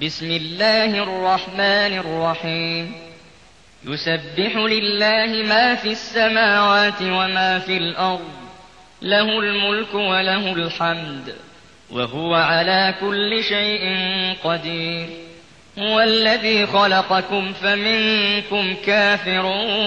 بسم الله الرحمن الرحيم يسبح لله ما في السماوات وما في الأرض له الملك وله الحمد وهو على كل شيء قدير هو الذي خلقكم فمنكم كافر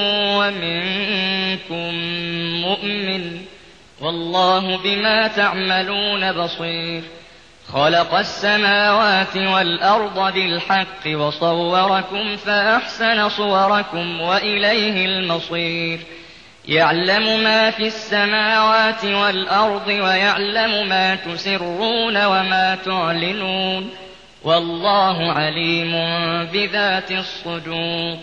ومنكم مؤمن والله بما تعملون بصير خلق السماوات والأرض بالحق وصوركم فأحسن صوركم وإليه المصير يعلم ما في السماوات والأرض ويعلم ما تسرون وما تعلنون والله عليم بذات الصدور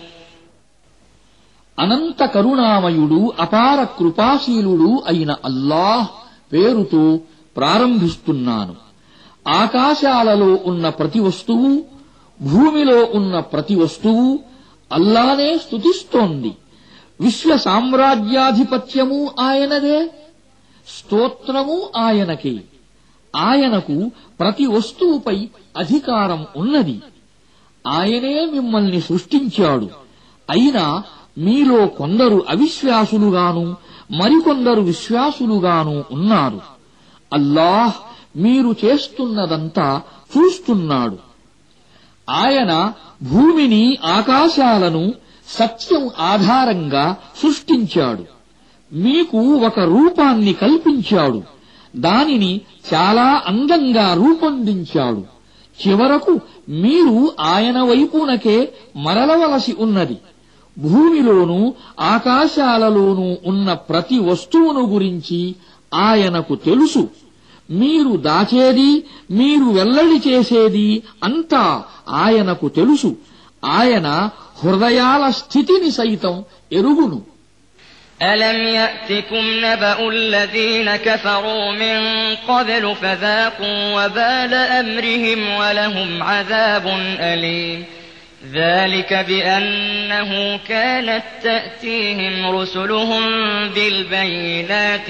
అనంత కరుణామయుడు అపార కృపాశీలుడు అయిన అల్లాహ్ పేరుతో ప్రారంభిస్తున్నాను. ఆకాశాలలో ఉన్న ప్రతి వస్తువు, భూమిలో ఉన్న ప్రతి వస్తువు అల్లానే స్తుతిస్తోంది. విశ్వ సామ్రాజ్యాధిపత్యము ఆయనదే, స్తోత్రము ఆయనకే. ఆయనకు ప్రతి వస్తువుపై అధికారం ఉన్నది. ఆయనే మిమ్మల్ని సృష్టించాడు. అయినా మీలో కొందరు అవిశ్వాసులుగాను మరికొందరు విశ్వాసులుగాను ఉన్నారు. అల్లాహ్ మీరు చేస్తున్నదంతా చూస్తున్నాడు. ఆయన భూమిని ఆకాశాలను సత్యం ఆధారంగా సృష్టించాడు. మీకు ఒక రూపాన్ని కల్పించాడు. దానిని చాలా అందంగా రూపొందించాడు. చివరకు మీరు ఆయన వైపునకే మరలవలసి ఉన్నది. భూమిలోనూ ఆకాశాలలోనూ ఉన్న ప్రతి వస్తువును గురించి ఆయనకు తెలుసు. మీరు దాచేది, మీరు వెల్లడి చేసేది అంతా ఆయనకు తెలుసు. ఆయన హృదయాల స్థితిని సైతం ఎరుగును. ألم يأتكم نبأ الذين كفروا من قبل فذاقوا وبال أمرهم ولهم عذاب أليم ذلك بأنه كانت تأتيهم رسلهم بالبينات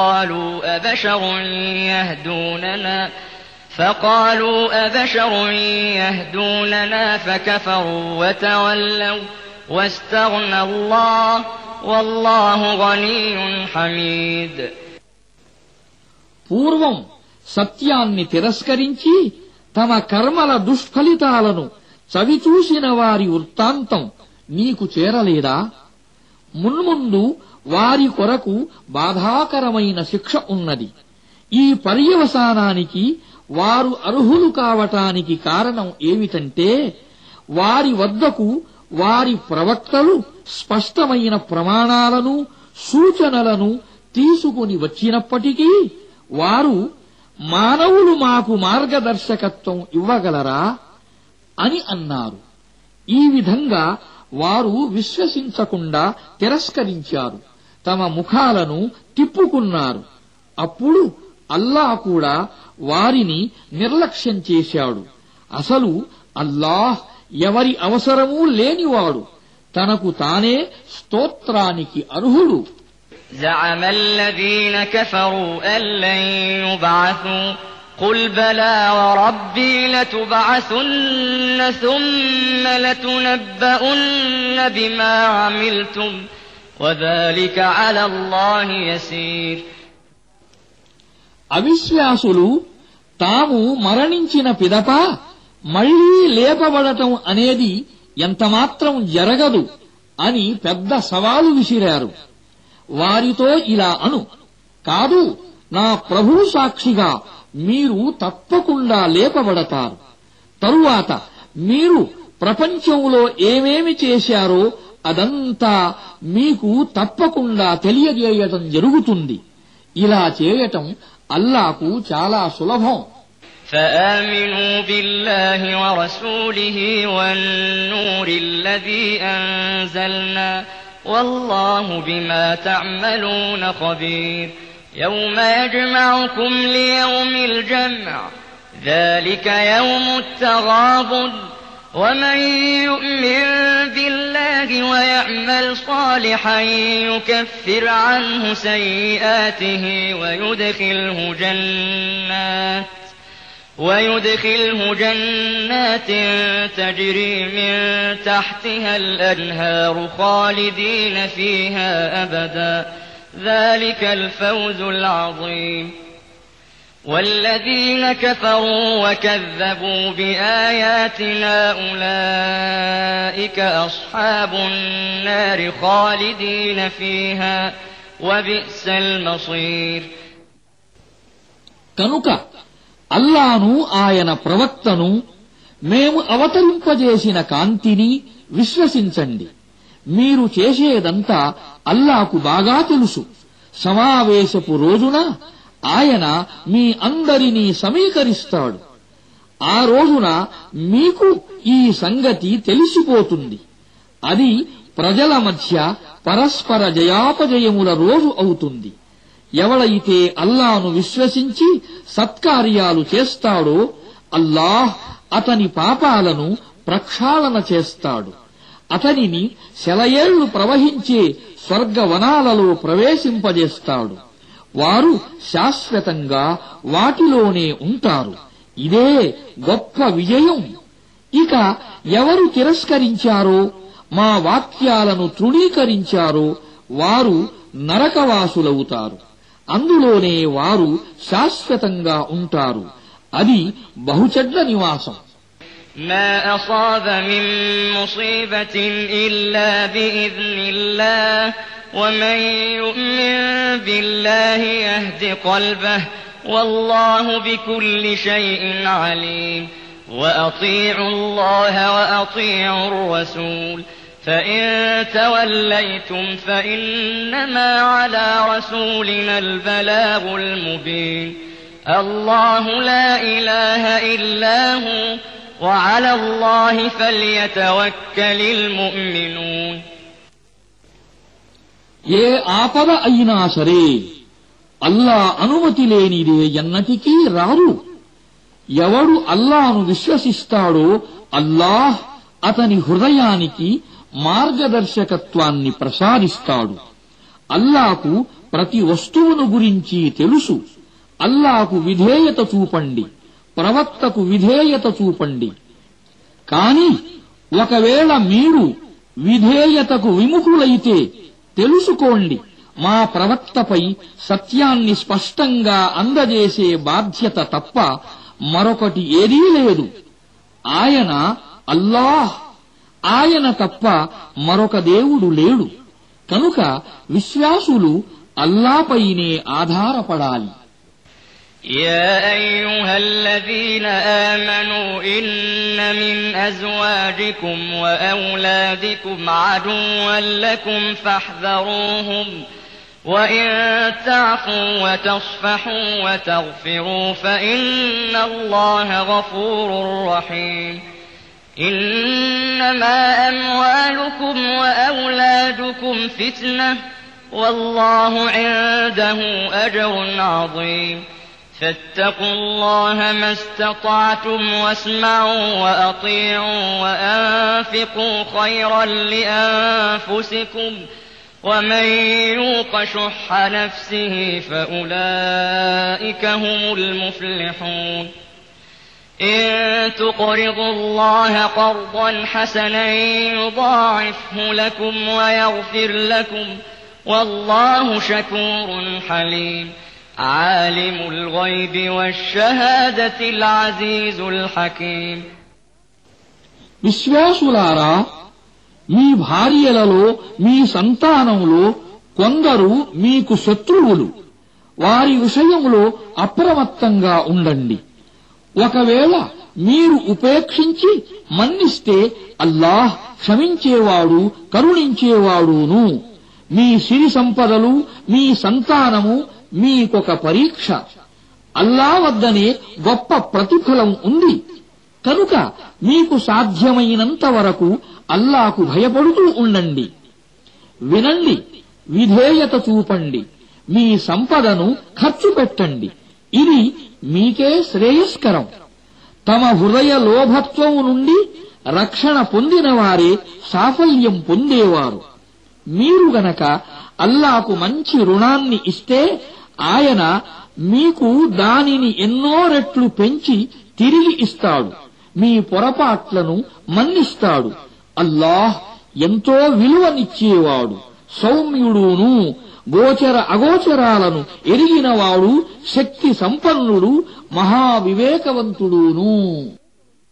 فقالوا أبشر يهدوننا فكفروا وتولوا واستغنى الله والله غني حميد పూర్వం సత్యాన్ని తిరస్కరించి తమ కర్మల దుష్ఫలితాలను చవిచూసిన వారి వృత్తాంతం నీకు చేరలేదా? మున్ముందు వారి కొరకు బాధాకరమైన శిక్ష ఉన్నది. ఈ పర్యవసానానికి వారు అర్హులు కావటానికి కారణం ఏమిటంటే వారి వద్దకు వారి ప్రవక్తలు స్పష్టమైన ప్రమాణాలను సూచనలను తీసుకుని వచ్చినప్పటికీ వారు మానవులు మాకు మార్గదర్శకత్వం ఇవ్వగలరా అని అన్నారు. ఈ విధంగా వారు విశ్వసించకుండా తిరస్కరించారు, తమ ముఖాలను తిప్పుకున్నారు. అప్పుడు అల్లాహ్ కూడా వారిని నిర్లక్ష్యం చేశాడు. అసలు అల్లాహ్ ఎవరి అవసరమూ లేనివాడు, తనకు తానే స్తోత్రానికి అర్హుడు. زعم الذين كفروا أن لن يبعثوا قل بلى وربي لتبعثن ثم لتنبؤن بما عملتم وذلك على الله يسير అవిశ్వాసులు తాము మరణించిన పిదప మళ్లీ లేపబడటం అనేది ఎంతమాత్రం జరగదు అని పెద్ద సవాలు విసిరారు. వారితో ఇలా అను, కాదు, నా ప్రభువు సాక్షిగా మీరు తప్పకుండా లేపబడతారు. తరువాత మీరు ప్రపంచంలో ఏమేమి చేశారో అదంతా మీకు తప్పకుండా తెలియజేయటం జరుగుతుంది. ఇలా చేయటం అల్లాహకు చాలా సులభం. فآمنوا بالله ورسوله والنور الذي أنزلنا والله بما تعملون خبير يوم يجمعكم ليوم الجمع ذلك يوم التغابن ومن يؤمن بالله ويعمل صالحا يكفر عنه سيئاته ويدخله جنات تجري من تحتها الأنهار خالدين فيها أبدا ذلك الفوز العظيم والذين كفروا وكذبوا بآياتنا أولئك أصحاب النار خالدين فيها وبئس المصير. కనుక అల్లాను ఆయన ప్రవక్తను మేము అవతరింపజేసిన కాంతిని విశ్వసించండి. మీరు చేసేదంతా అల్లాకు బాగా తెలుసు. సమావేశపు రోజున ఆయన మీ అందరినీ సమీకరిస్తాడు. ఆ రోజున మీకు ఈ సంగతి తెలిసిపోతుంది. అది ప్రజల మధ్య పరస్పర జయాపజయముల రోజు అవుతుంది. ఎవడైతే అల్లాను విశ్వసించి సత్కార్యాలు చేస్తాడో అల్లాహ్ అతని పాపాలను ప్రక్షాళన చేస్తాడు. అతనిని శలయేళ్లు ప్రవహించే స్వర్గవనాలలో ప్రవేశింపజేస్తాడు. వారు శాశ్వతంగా వాటిలోనే ఉంటారు. ఇదే గొప్ప విజయం. ఇక ఎవరు తిరస్కరించారో మా వాక్యాలను తృణీకరించారో వారు నరకవాసులవుతారు. అందులోనే వారు శాశ్వతంగా ఉంటారు. అది బహుచెడ్డ నివాసం. ما أصاب من مصيبة إلا بإذن الله ومن يؤمن بالله يهد قلبه والله بكل شيء عليم وأطيعوا الله وأطيعوا الرسول فإن توليتم فإنما على رسولنا البلاغ المبين الله لا إله إلا هو وعلى الله فليتوكل المؤمنون. ఏ ఆపద అయినా సరే అల్లా అనుమతి లేనిదే ఎన్నటికీ రాదు. ఎవడు అల్లాను విశ్వసిస్తాడో అల్లాహ్ అతని హృదయానికి మార్గదర్శకత్వాన్ని ప్రసాదిస్తాడు. అల్లాకు ప్రతి వస్తువును గురించి తెలుసు. అల్లాకు విధేయత చూపండి, ప్రవక్తకు విధేయత చూపండి. కాని ఒకవేళ మీరు విధేయతకు విముఖులైతే తెలుసుకోండి, మా ప్రవక్తపై సత్యాన్ని స్పష్టంగా అందజేసే బాధ్యత తప్ప మరొకటి ఏదీ లేదు. ఆయన అల్లాహ్, ఆయన తప్ప మరొక దేవుడు లేడు. కనుక విశ్వాసులు అల్లాపైనే ఆధారపడాలి. يا أيها الذين آمنوا إن من أزواجكم وأولادكم عدوا لكم فاحذروهم وإن تعفوا وتصفحوا وتغفروا فإن الله غفور رحيم. إنما أموالكم وأولادكم فتنة والله عنده أجر عظيم فاتقوا الله ما استطعتم واسمعوا وأطيعوا وأنفقوا خيرا لأنفسكم ومن يوق شح نفسه فأولئك هم المفلحون. إن تقرضوا الله قرضا حسنا يضاعفه لكم ويغفر لكم والله شكور حليم. عالم الغيب والشهادة العزيز الحكيم. విశ్వాసులారా, మీ భార్యలలో మీ సంతానంలో కొందరు మీకు శత్రువులు. వారి విషయంలో అప్రమత్తంగా ఉండండి. ఒకవేళ మీరు ఉపేక్షించి మన్నిస్తే అల్లాహ్ క్షమించేవాడు, కరుణించేవాడును. మీ సిరి సంపదలు, మీ సంతానము మీకొక పరీక్ష. అల్లా వద్దనే గొప్ప ప్రతిఫలం ఉంది. కనుక మీకు సాధ్యమైనంత వరకు అల్లాకు భయపడుతూ ఉండండి. వినండి, విధేయత చూపండి, మీ సంపదను ఖర్చు పెట్టండి. ఇది మీకే శ్రేయస్కరం. తమ హృదయ లోభత్వం నుండి రక్షణ పొందిన వారే సాఫల్యం పొందేవారు. మీరు గనక అల్లాకు మంచి రుణాన్ని ఇస్తే ఆయన మీకు దానిని ఎన్నో రెట్లు పెంచి తిరిగి ఇస్తాడు, మీ పొరపాట్లను మన్నిస్తాడు. అల్లాహ్ ఎంతో విలువనిచ్చేవాడు, సౌమ్యుడును, గోచర అగోచరాలను ఎరిగినవాడు, శక్తి సంపన్నుడు, మహావివేకవంతుడును.